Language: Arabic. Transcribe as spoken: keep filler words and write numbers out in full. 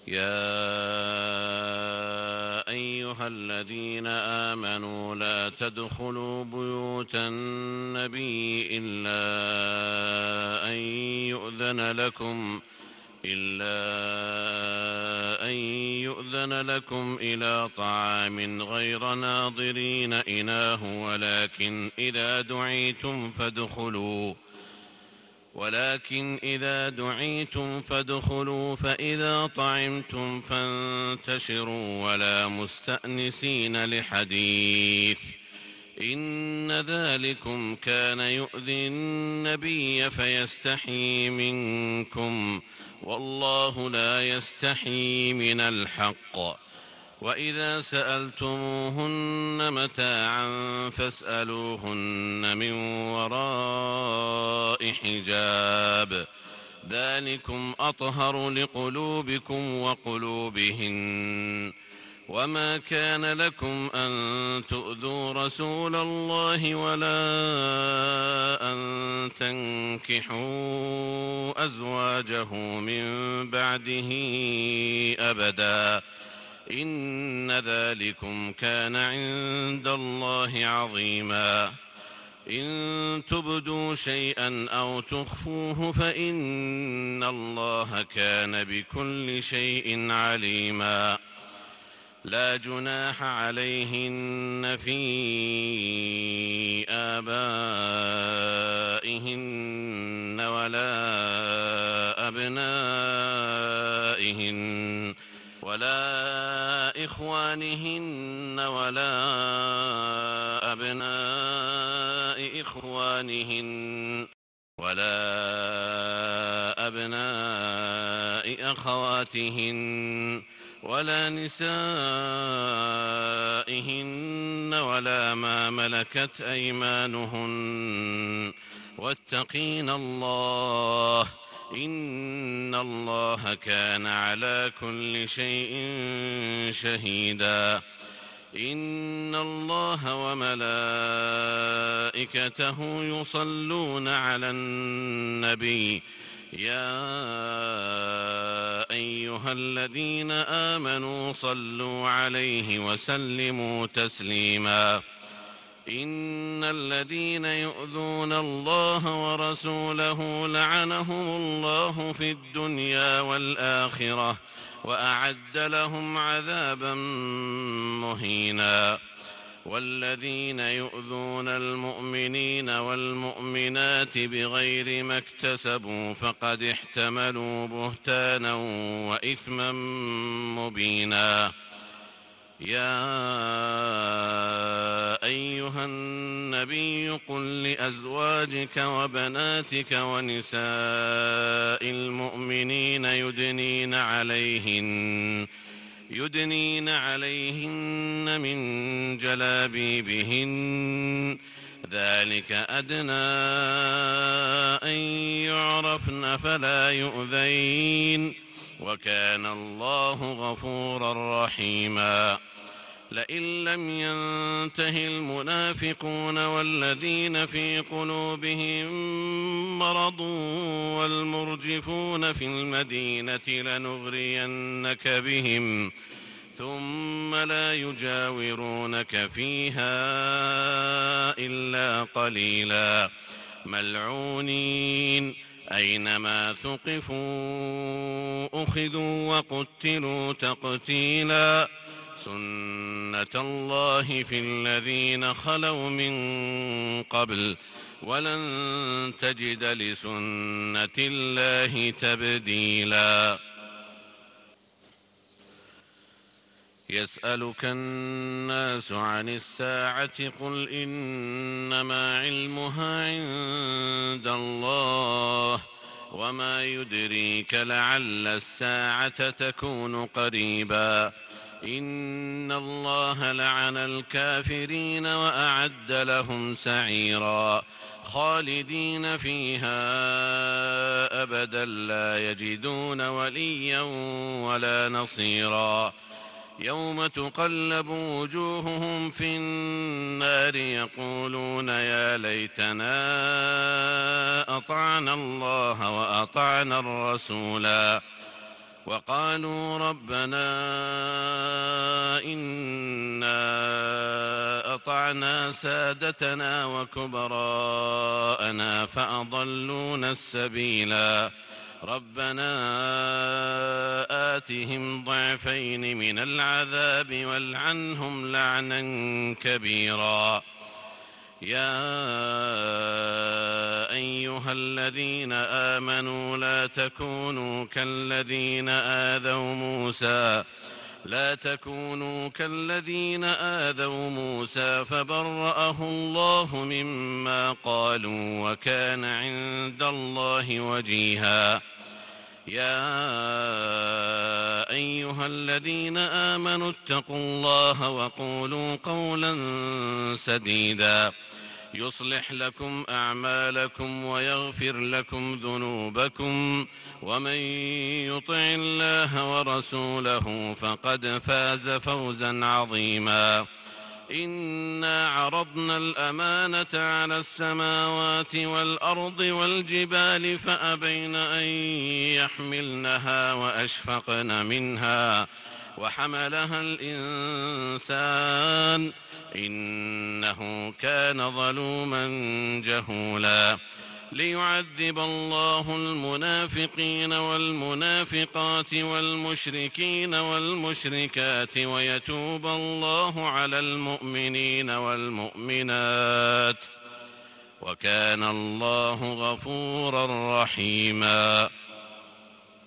يا أيها الذين آمنوا لا تدخلوا بيوت النبي إلا أن يؤذن لكم إلا أن يؤذن لكم إلى طعام غير ناظرين إناه ولكن إذا دعيتم فادخلوا ولكن إذا دعيتم فادخلوا فإذا طعمتم فانتشروا ولا مستأنسين لحديث إن ذلكم كان يؤذي النبي فيستحيي منكم والله لا يستحيي من الحق وإذا سألتموهن متاعا فاسألوهن من وراء حجاب ذلكم أطهر لقلوبكم وقلوبهن وما كان لكم أن تؤذوا رسول الله ولا أن تنكحوا أزواجه من بعده أبدا إن ذلكم كان عند الله عظيما إن تبدوا شيئا أو تخفوه فإن الله كان بكل شيء عليما لا جناح عليهن في آبائهن ولا أبنائهن ولا إخوانهن ولا أبناء إخوانهن ولا أبناء أخواتهن ولا نسائهن ولا ما ملكت أيمانهن واتقين الله إن الله كان على كل شيء شهيدا إن الله وملائكته يصلون على النبي يا أيها الذين آمنوا صلوا عليه وسلموا تسليما إن الذين يؤذون الله ورسوله لعنهم الله في الدنيا والآخرة وأعد لهم عذابا مهينا والذين يؤذون المؤمنين والمؤمنات بغير ما اكتسبوا فقد احتملوا بهتانا وإثما مبينا يا أيها النبي قل لأزواجك وبناتك ونساء المؤمنين يدنين عليهن يدنين عليهن من جلابيبهن ذلك أدنى أن يعرفن فلا يؤذين وكان الله غفورا رحيما لئن لم ينته المنافقون والذين في قلوبهم مرض والمرجفون في المدينة لنغرينك بهم ثم لا يجاورونك فيها إلا قليلا ملعونين أينما ثقفوا أخذوا وقتلوا تقتيلا سنة الله في الذين خلوا من قبل ولن تجد لسنة الله تبديلا يسألك الناس عن الساعة قل إنما علمها عند الله وما يدريك لعل الساعة تكون قريبا إن الله لعن الكافرين وأعد لهم سعيرا خالدين فيها أبدا لا يجدون وليا ولا نصيرا يوم تقلب وجوههم في النار يقولون يا ليتنا أطعنا الله وأطعنا الرسولا وقالوا ربنا إنا أطعنا سادتنا وكبراءنا فأضلونا السبيلا ربنا آتهم ضعفين من العذاب والعنهم لعنا كبيرا. يا أيها الذين آمنوا لا تكونوا كالذين آذوا موسى لا تكونوا كالذين آذوا موسى فبرأه الله مما قالوا وكان عند الله وجيها. يا أيها الذين آمنوا اتقوا الله وقولوا قولا سديدا يصلح لكم أعمالكم ويغفر لكم ذنوبكم ومن يطع الله ورسوله فقد فاز فوزا عظيما. إنا عرضنا الأمانة على السماوات والأرض والجبال فأبين أن يحملنها وأشفقن منها وحملها الإنسان إنه كان ظلوما جهولا. ليعذب الله المنافقين والمنافقات والمشركين والمشركات ويتوب الله على المؤمنين والمؤمنات وكان الله غفورا رحيما.